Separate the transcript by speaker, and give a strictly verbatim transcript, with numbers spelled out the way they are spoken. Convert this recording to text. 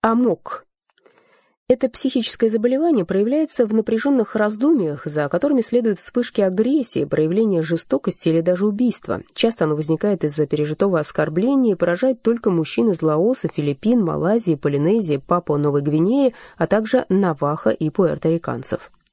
Speaker 1: Амок. Это психическое заболевание проявляется в напряженных раздумьях, за которыми следуют вспышки агрессии, проявление жестокости или даже убийства. Часто оно возникает из-за пережитого оскорбления и поражает только мужчин из Лаоса, Филиппин, Малайзии, Полинезии, Папуа-Новой Гвинеи, а также навахо и пуэрториканцев.